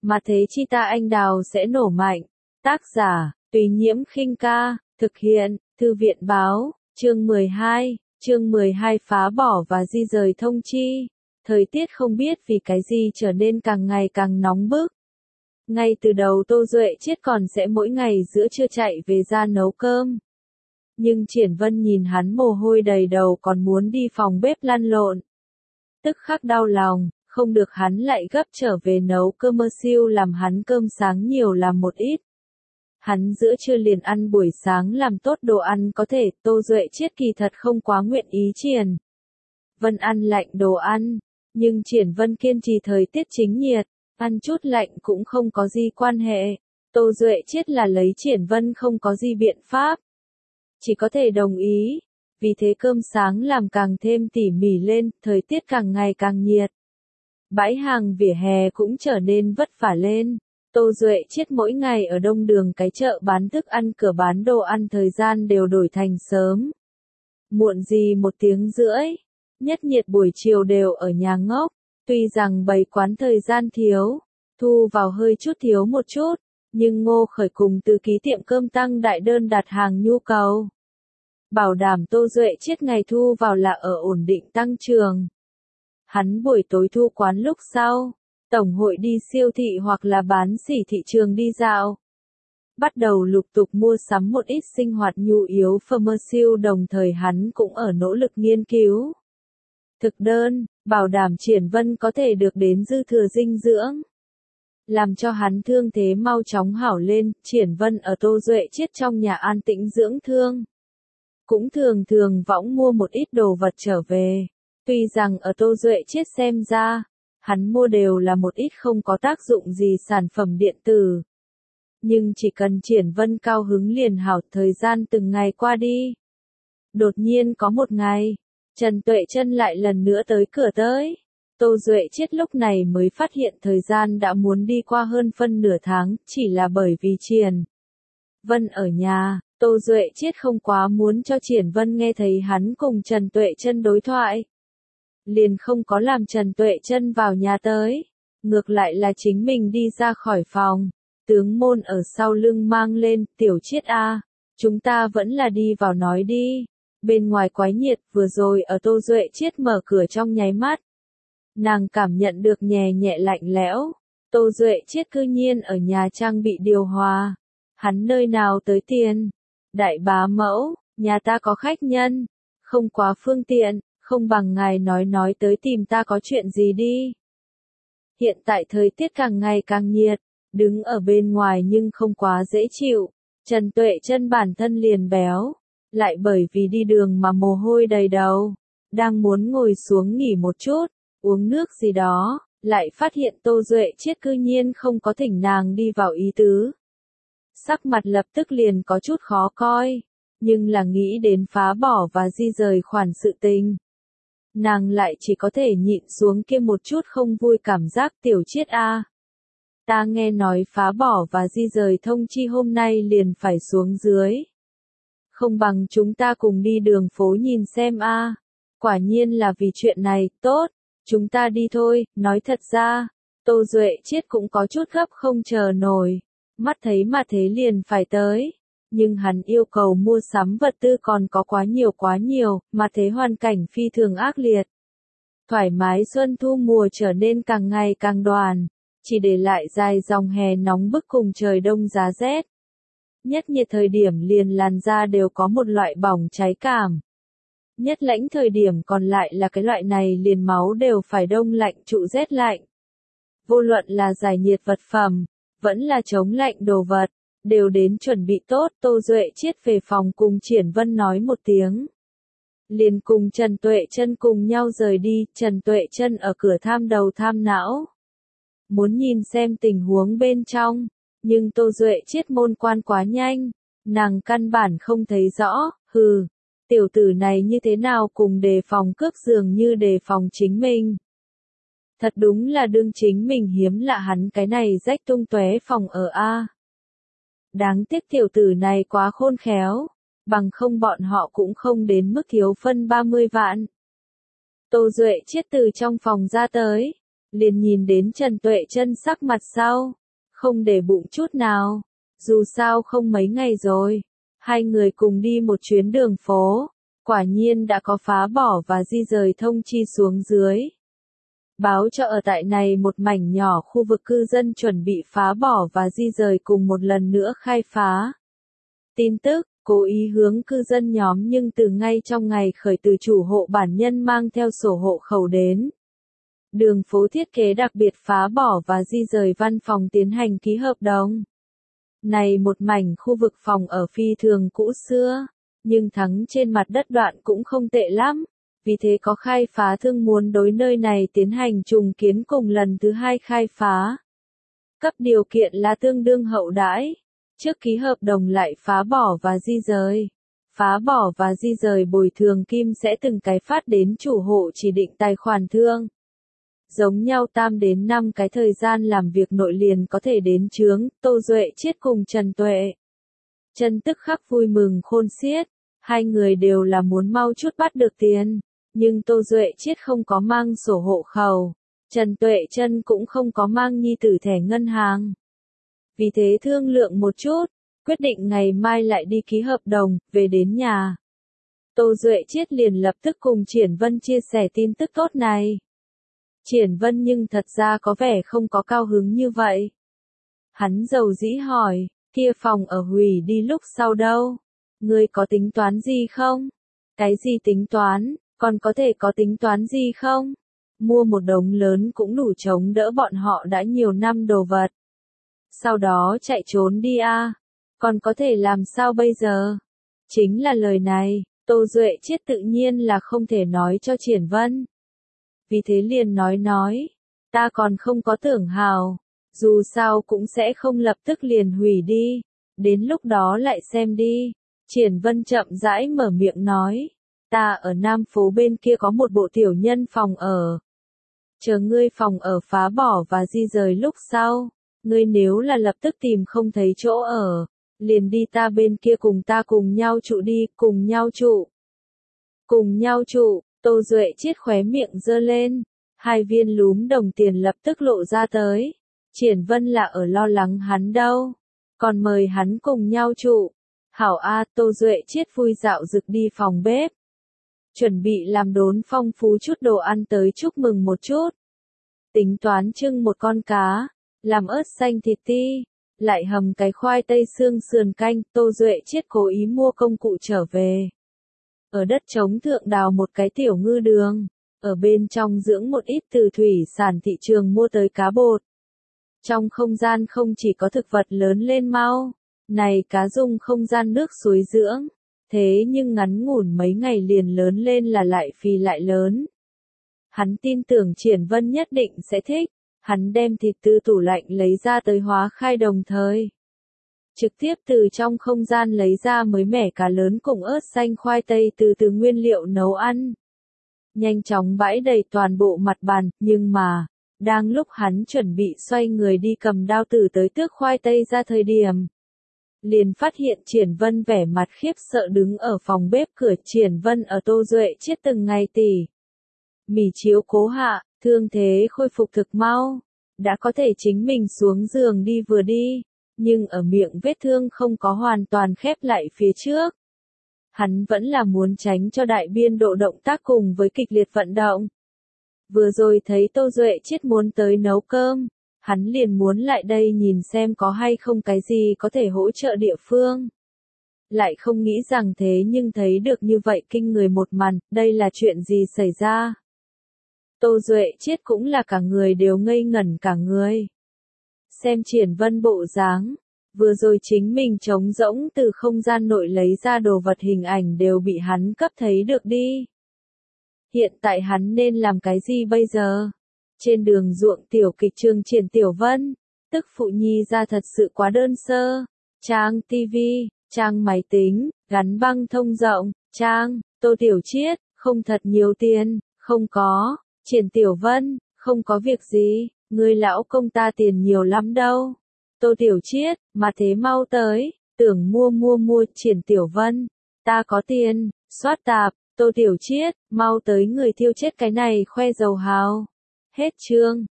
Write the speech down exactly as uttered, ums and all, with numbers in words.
mà thế chi ta anh đào sẽ nổ mạnh. Tác giả, Tùy Nhiễm Khinh Ca, thực hiện, Thư viện Báo, chương mười hai, chương mười hai phá bỏ và di rời thông chi. Thời tiết không biết vì cái gì trở nên càng ngày càng nóng bức. Ngay từ đầu Tô Duệ Chiết còn sẽ mỗi ngày giữa trưa chạy về ra nấu cơm. Nhưng Triển Vân nhìn hắn mồ hôi đầy đầu còn muốn đi phòng bếp lăn lộn. Tức khắc đau lòng, không được hắn lại gấp trở về nấu cơm mơ siêu làm hắn cơm sáng nhiều làm một ít. Hắn giữa trưa liền ăn buổi sáng làm tốt đồ ăn có thể, Tô Duệ Chiết kỳ thật không quá nguyện ý Triển Vân ăn lạnh đồ ăn, nhưng Triển Vân kiên trì thời tiết chính nhiệt, ăn chút lạnh cũng không có gì quan hệ. Tô Duệ Chiết là lấy Triển Vân không có gì biện pháp, chỉ có thể đồng ý. Vì thế cơm sáng làm càng thêm tỉ mỉ lên, thời tiết càng ngày càng nhiệt. Bãi hàng vỉa hè cũng trở nên vất vả lên. Tô Duệ Chiết mỗi ngày ở đông đường cái chợ bán thức ăn cửa bán đồ ăn thời gian đều đổi thành sớm. Muộn gì một tiếng rưỡi, nhất nhiệt buổi chiều đều ở nhà ngốc. Tuy rằng bày quán thời gian thiếu, thu vào hơi chút thiếu một chút, nhưng Ngô Khởi cùng từ ký tiệm cơm tăng đại đơn đặt hàng nhu cầu. Bảo đảm Tô Duệ Chiết ngày thu vào là ở ổn định tăng trưởng. Hắn buổi tối thu quán lúc sau, tổng hội đi siêu thị hoặc là bán sỉ thị trường đi dạo. Bắt đầu lục tục mua sắm một ít sinh hoạt nhu yếu phẩm siêu, đồng thời hắn cũng ở nỗ lực nghiên cứu thực đơn, bảo đảm Triển Vân có thể được đến dư thừa dinh dưỡng. Làm cho hắn thương thế mau chóng hảo lên, Triển Vân ở Tô Duệ Chiết trong nhà an tĩnh dưỡng thương. Cũng thường thường võng mua một ít đồ vật trở về. Tuy rằng ở Tô Duệ Chiết xem ra, hắn mua đều là một ít không có tác dụng gì sản phẩm điện tử. Nhưng chỉ cần Triển Vân cao hứng liền hảo, thời gian từng ngày qua đi. Đột nhiên có một ngày, Trần Tuệ Trân lại lần nữa tới cửa tới. Tô Duệ Chiết lúc này mới phát hiện thời gian đã muốn đi qua hơn phân nửa tháng, chỉ là bởi vì Triển Vân ở nhà, Tô Duệ Chiết không quá muốn cho Triển Vân nghe thấy hắn cùng Trần Tuệ Trân đối thoại. Liền không có làm Trần Tuệ Trân vào nhà tới, ngược lại là chính mình đi ra khỏi phòng, tướng môn ở sau lưng mang lên, Tiểu Chiết a, chúng ta vẫn là đi vào nói đi. Bên ngoài quái nhiệt, vừa rồi ở Tô Duệ Chiết mở cửa trong nháy mắt. Nàng cảm nhận được nhẹ nhẹ lạnh lẽo. Tô Duệ Chiết cư nhiên ở nhà trang bị điều hòa. Hắn nơi nào tới tiền? Đại bá mẫu, nhà ta có khách nhân. Không quá phương tiện, không bằng ngài nói nói tới tìm ta có chuyện gì đi. Hiện tại thời tiết càng ngày càng nhiệt, đứng ở bên ngoài nhưng không quá dễ chịu. Trần Tuệ Trân bản thân liền béo, lại bởi vì đi đường mà mồ hôi đầy đầu. Đang muốn ngồi xuống nghỉ một chút, uống nước gì đó, lại phát hiện Tô Duệ Chiết cư nhiên không có thỉnh nàng đi vào ý tứ. Sắc mặt lập tức liền có chút khó coi, nhưng là nghĩ đến phá bỏ và di rời khoản sự tình. Nàng lại chỉ có thể nhịn xuống kia một chút không vui cảm giác. Tiểu Chiết a, ta nghe nói phá bỏ và di rời thông chi hôm nay liền phải xuống dưới. Không bằng chúng ta cùng đi đường phố nhìn xem a. Quả nhiên là vì chuyện này, tốt, chúng ta đi thôi. Nói thật ra, Tô Duệ Chiết cũng có chút gấp không chờ nổi, mắt thấy mà thế liền phải tới. Nhưng hắn yêu cầu mua sắm vật tư còn có quá nhiều quá nhiều, mà thế hoàn cảnh phi thường ác liệt. Thoải mái xuân thu mùa trở nên càng ngày càng đoàn, chỉ để lại dài dòng hè nóng bức cùng trời đông giá rét. Nhất nhiệt thời điểm liền làn da đều có một loại bỏng cháy cảm. Nhất lãnh thời điểm còn lại là cái loại này liền máu đều phải đông lạnh trụ rét lạnh. Vô luận là giải nhiệt vật phẩm, vẫn là chống lạnh đồ vật, đều đến chuẩn bị tốt. Tô Duệ Chiết về phòng cùng Triển Vân nói một tiếng. Liền cùng Trần Tuệ Trân cùng nhau rời đi. Trần Tuệ Trân ở cửa tham đầu tham não, muốn nhìn xem tình huống bên trong, nhưng Tô Duệ Chiết môn quan quá nhanh, nàng căn bản không thấy rõ. Hừ, tiểu tử này như thế nào cùng đề phòng cướp dường như đề phòng chính mình. Thật đúng là đương chính mình hiếm lạ hắn cái này rách tung tóe phòng ở a. Đáng tiếc tiểu tử này quá khôn khéo, bằng không bọn họ cũng không đến mức thiếu phân ba mươi vạn. Tô Duệ Chiết từ trong phòng ra tới, liền nhìn đến Trần Tuệ Trân sắc mặt sau, không để bụng chút nào. Dù sao không mấy ngày rồi, hai người cùng đi một chuyến đường phố, quả nhiên đã có phá bỏ và di rời thông chi xuống dưới. Báo cho ở tại này một mảnh nhỏ khu vực cư dân chuẩn bị phá bỏ và di rời cùng một lần nữa khai phá. Tin tức, cố ý hướng cư dân nhóm nhưng từ ngay trong ngày khởi từ chủ hộ bản nhân mang theo sổ hộ khẩu đến. Đường phố thiết kế đặc biệt phá bỏ và di rời văn phòng tiến hành ký hợp đồng. Này một mảnh khu vực phòng ở phi thường cũ xưa, nhưng thắng trên mặt đất đoạn cũng không tệ lắm, vì thế có khai phá thương muốn đối nơi này tiến hành trùng kiến cùng lần thứ hai khai phá. Cấp điều kiện là tương đương hậu đãi, trước ký hợp đồng lại phá bỏ và di rời. Phá bỏ và di rời bồi thường kim sẽ từng cái phát đến chủ hộ chỉ định tài khoản thương. Giống nhau tam đến năm cái thời gian làm việc nội liền có thể đến chướng. Tô Duệ Chiết cùng Trần Tuệ Trân tức khắc vui mừng khôn xiết, hai người đều là muốn mau chút bắt được tiền, nhưng Tô Duệ Chiết không có mang sổ hộ khẩu, Trần Tuệ Trân cũng không có mang nhi tử thẻ ngân hàng. Vì thế thương lượng một chút, quyết định ngày mai lại đi ký hợp đồng, về đến nhà. Tô Duệ Chiết liền lập tức cùng Triển Vân chia sẻ tin tức tốt này. Triển Vân nhưng thật ra có vẻ không có cao hứng như vậy. Hắn dầu dĩ hỏi, kia phòng ở hủy đi lúc sau đâu? Ngươi có tính toán gì không? Cái gì tính toán, còn có thể có tính toán gì không? Mua một đống lớn cũng đủ chống đỡ bọn họ đã nhiều năm đồ vật. Sau đó chạy trốn đi à? Còn có thể làm sao bây giờ? Chính là lời này, Tô Duệ Chiết tự nhiên là không thể nói cho Triển Vân. Vì thế liền nói nói, ta còn không có tưởng hào, dù sao cũng sẽ không lập tức liền hủy đi, đến lúc đó lại xem đi. Triển Vân chậm rãi mở miệng nói, ta ở Nam phố bên kia có một bộ tiểu nhân phòng ở. Chờ ngươi phòng ở phá bỏ và di rời lúc sau, ngươi nếu là lập tức tìm không thấy chỗ ở, liền đi ta bên kia cùng ta cùng nhau trụ đi, cùng nhau trụ. Cùng nhau trụ. Tô Duệ Chiết khóe miệng giơ lên, hai viên lúm đồng tiền lập tức lộ ra tới. Triển Vân là ở lo lắng hắn đâu, còn mời hắn cùng nhau trụ. Hảo A, Tô Duệ Chiết vui dạo rực đi phòng bếp, chuẩn bị làm đốn phong phú chút đồ ăn tới chúc mừng một chút. Tính toán trưng một con cá, làm ớt xanh thịt ti, lại hầm cái khoai tây xương sườn canh. Tô Duệ Chiết cố ý mua công cụ trở về. Ở đất trống thượng đào một cái tiểu ngư đường, ở bên trong dưỡng một ít từ thủy sản thị trường mua tới cá bột. Trong không gian không chỉ có thực vật lớn lên mau, này cá dùng không gian nước suối dưỡng, thế nhưng ngắn ngủn mấy ngày liền lớn lên là lại phì lại lớn. Hắn tin tưởng Triển Vân nhất định sẽ thích, hắn đem thịt từ tủ lạnh lấy ra tới hóa khai đồng thời. Trực tiếp từ trong không gian lấy ra mới mẻ cá lớn cùng ớt xanh khoai tây từ từ nguyên liệu nấu ăn. Nhanh chóng bãi đầy toàn bộ mặt bàn, nhưng mà, đang lúc hắn chuẩn bị xoay người đi cầm đao tử tới tước khoai tây ra thời điểm. Liền phát hiện Triển Vân vẻ mặt khiếp sợ đứng ở phòng bếp cửa. Triển Vân ở Tô Duệ Chiết từng ngày tỉ mỉ chiếu cố hạ, thương thế khôi phục thực mau, đã có thể chính mình xuống giường đi vừa đi. Nhưng ở miệng vết thương không có hoàn toàn khép lại phía trước. Hắn vẫn là muốn tránh cho đại biên độ động tác cùng với kịch liệt vận động. Vừa rồi thấy Tô Duệ Chiết muốn tới nấu cơm, hắn liền muốn lại đây nhìn xem có hay không cái gì có thể hỗ trợ địa phương. Lại không nghĩ rằng thế nhưng thấy được như vậy kinh người một màn, đây là chuyện gì xảy ra. Tô Duệ Chiết cũng là cả người đều ngây ngẩn cả người. Xem Triển Vân bộ dáng, vừa rồi chính mình trống rỗng từ không gian nội lấy ra đồ vật hình ảnh đều bị hắn cấp thấy được đi. Hiện tại hắn nên làm cái gì bây giờ? Trên đường ruộng tiểu kịch trường Triển Tiểu Vân, tức phụ nhi ra thật sự quá đơn sơ. Trang tivi, trang máy tính, gắn băng thông rộng, trang, Tô Tiểu Chiết, không thật nhiều tiền, không có, Triển Tiểu Vân, không có việc gì. Người lão công ta tiền nhiều lắm đâu. Tô Tiểu Chiết, mà thế mau tới, tưởng mua mua mua. Triển Tiểu Vân, ta có tiền, soát tạp. Tô Tiểu Chiết, mau tới người thiêu chết cái này khoe dầu hào. Hết chương.